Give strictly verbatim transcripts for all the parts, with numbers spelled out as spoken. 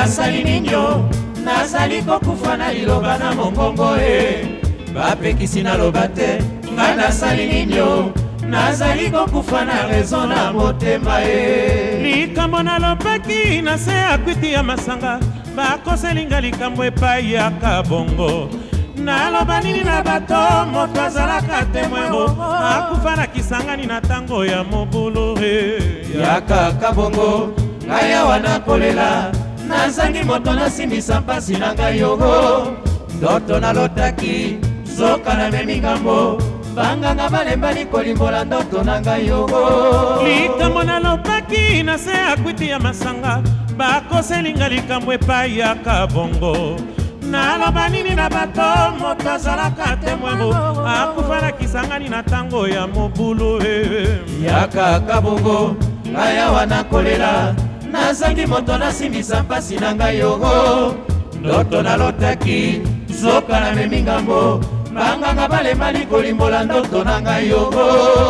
nasali ninyo nazali kokufa na liloba na mongongo e bapekisi naloba te nga nasali ninyo nazali kokufa na rezo na motema e likambo nalobaki na se akwiti ya masanga bakoselinga likambo epai ya kabongo naloba nini na bato moto azalaka temwero akufa na kisangani na ntango ya mobulu e yaka kabongo ngai awa nakolela nazangi moto nasimbisa mpasi na ngai yogo ndoto nalotaki zoka na memi ngambo banganga balembani kolimbola ndoto na ngai yogo likambo nalobaki na se akwiti ya masanga bakoselinga likambo epai ya kabongo naloba nini na bato moto azalaka temwero akufa na kisangani na ntango ya mobulu e yaka kabongo ngai awa nakolela nazangi moto nasimbisa mpasi na ngai yogo ndoto nalotaki zoka na memi ngambo banganga balembani kolimbola ndoto na ngai yogo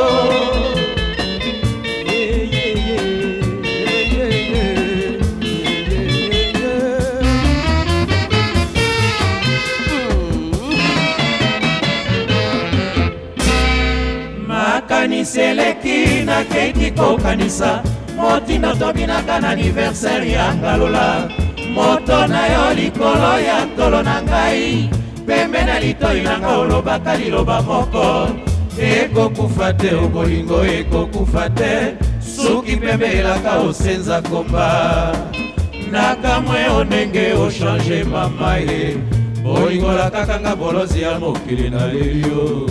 makanisi eleki na keiti kokanisa motindo tobinaka na aniversaire ya ngalola moto na yo likolo ya tolo na ngai pembe na litoi nanga olobaka liloba moko ekokufa te obolingo ekokufa te suki pembe elaka osenza komba nakamwe ondenge ochange mama ye bolingola kakanga bolozi ya mokili na lelio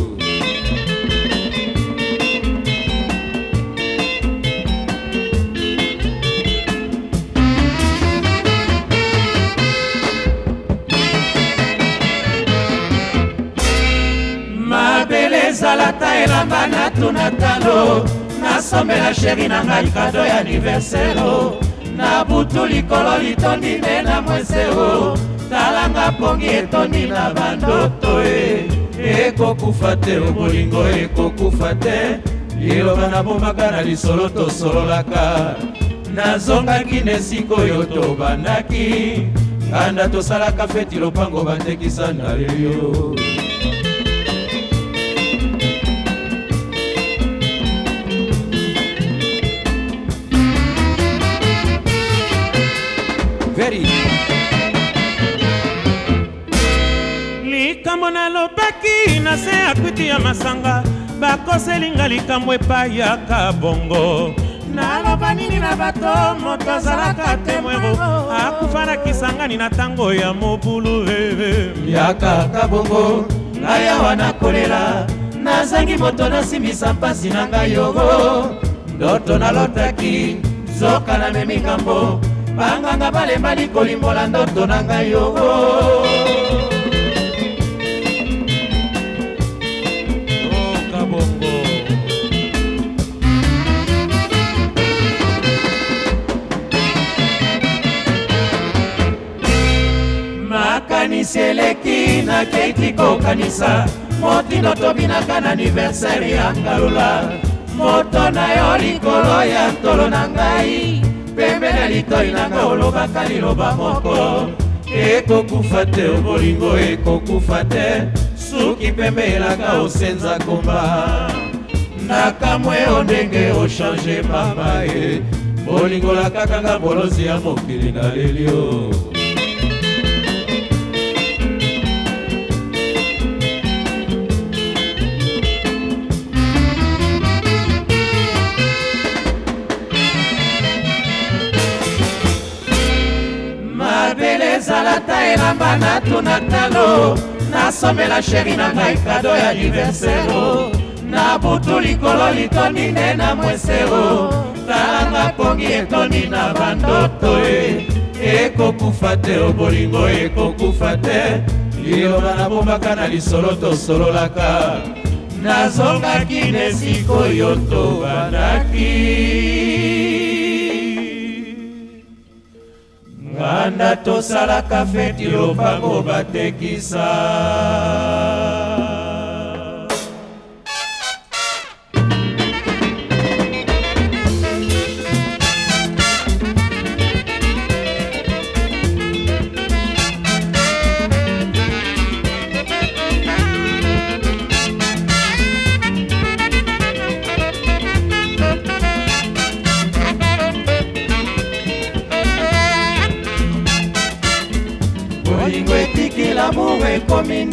ezalata elamba natuna talo nasombela sheri na ngai kado ya aniversero na butu likolo litondi nde na mweseo talanga pongi etondi na bandoto e ekokufa te obolingo ekokufa te liloba nabombaka na lisolo tosololaka nazongaki nesikoyo tobandaki nganda tosalaka feti lopango batekisa na lelio likambo nalobaki na se akwiti ya masanga bakoselinga likambo epai ya kabongo naloba nini na bato moto azalaka temwero akufa na kisangani na ntango ya mobulu yaka kabongo ngai awa nakolela nazangi moto nasimbisa mpasi na ngai yogo ndoto nalotaki zoka na memi ngambo banganga balembani kolimbola ndoto na ngai yogo makanisi eleki na keiti kokanisa motindo tobinaka na aniversaire ya ngalola moto na yo likolo ya tolo na ngai pembe na litoi nanga olobaka liloba moko ekokufa te obolingo ekokufa te suki pembe elaka osenza komba nakamwe ondenge ochange mama ye bolingola kakanga bolozi ya mokili na lelio ezalata elamba natuna talo nasombela sheri na ngai kado ya aniversero na butu likolo litondi nde na mwesero talanga pongi etondi na bandoto e ekokufa te obolingo ekokufa te liloba nabombaka na lisolo tosololaka nazongaki nesikoyo tobandaki nganda tosalaka feti lopango batekisa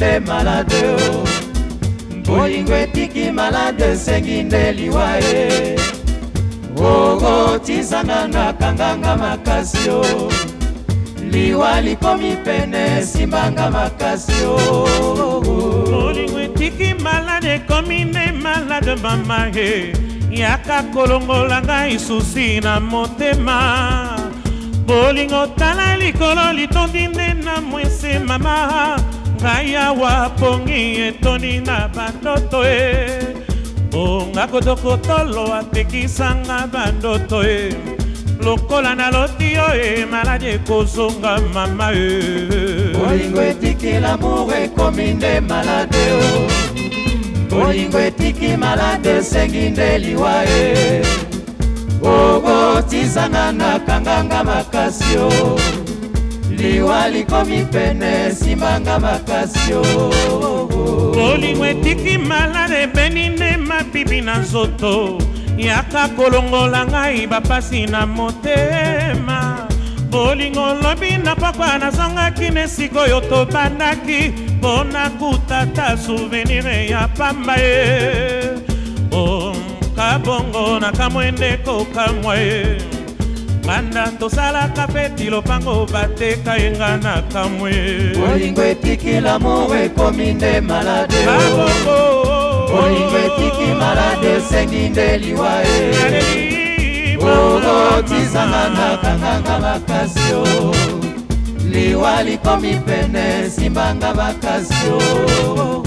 nde malade o bolingo etiki malade esengi nde liwa ye okotizanga na kanganga makasi o liwa likomi pene simbanga makasi o bolingo etiki malade ekomi nde malade mama ye yaka kolongola ngai susi na motema bolingo tala likolo litondi nde na mwese mama ngai awa pongi etoni na bandoto e onga kotokotolo atekisanga bandoto e lokola na loti yo e maladi ekozonga mama e bolingo etiki lamour ekomi nde malade o bolingo etiki malade esengi nde liwa e okotizanga na kanganga makasi o liwa likomi pene simbanga makasi o bolingo etiki malade ebeni nde mabibi na nzoto yaka kolongola ngai bapasi na motema bolingo lobi na pokwa nazongaki ne sikoyo tobandaki mpo nakutata souvenir ya pamba ye o kabongo na kamwendeko kamwa ye banda tosalaka peti lopango bateka yenga na kamwe bolingo etiki lamour ekomi nde malade kabongo bolingo etiki malade esengi nde liwa ye okotizanga na kanganga makasi o liwa likomi pene simbanga makasi o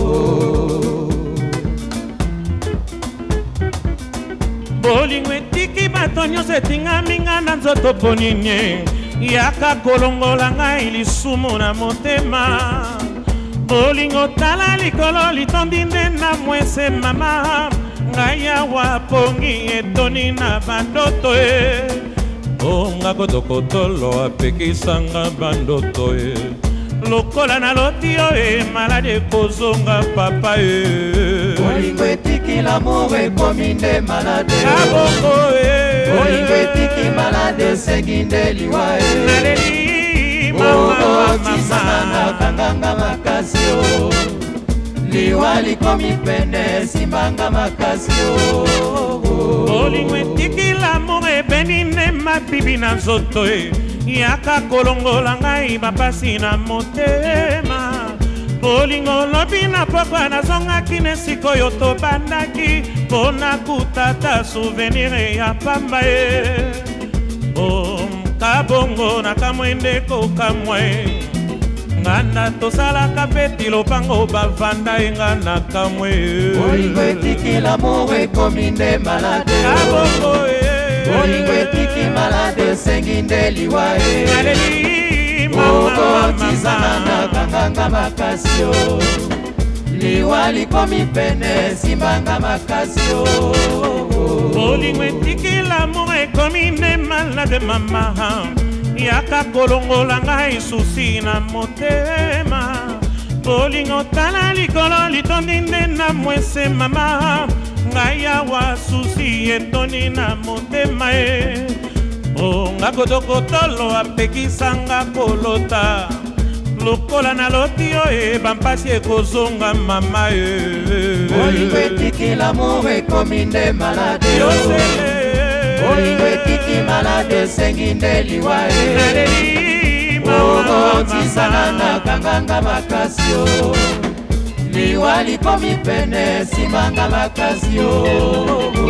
bolingo etiki bato nyonso etingaminga na nzoto ponini yaka kolongola ngai lisumu na motema bolingo tala likolo litondi nde na mwese mama ngai awa pongi etoni na bandoto e onga kotokotolo apekisanga bandoto e lokola na loti yo e maladi ekozonga papa e bolingo etiki lamour ekomi nde malade kabongo e bolingo etiki malade esengi nde liwa e naleli okotizanga na kanganga makasi o liwa likomi pene simbanga makasi o bolingo etiki lamour ebeni nde mabibi na nzoto e yaka kolongola ngai bapasi na motema bolingo lobi na pokwa nazongaki ne sikoyo tobandaki mpo nakutata souvenir ya pamba ye o kabongo na kamwendeko kamwa e ngana tosalaka peti lopango bavanda yenga na kamwe bolingo etiki lamour ekomi nde malade kabongo e bolingo etiki malade esengi nde liwa e okotizanga na kanganga makasi o liwa likomi pene simbanga makasi o bolingo etiki lamour ekomi nde malade mama yaka kolongola ngai susi na motema bolingo tala likolo litondi nde na mwese mama ngai awa susi etoni na motema e onga kotokotolo apekisanga kolota lokola na loti yo e bampasi ekozonga mama e bolingo etiki lamour ekomi nde malade bolingo etiki malade esengi nde liwa e okotizanga na kanganga makasi o liwa likomi pene simbanga makasi o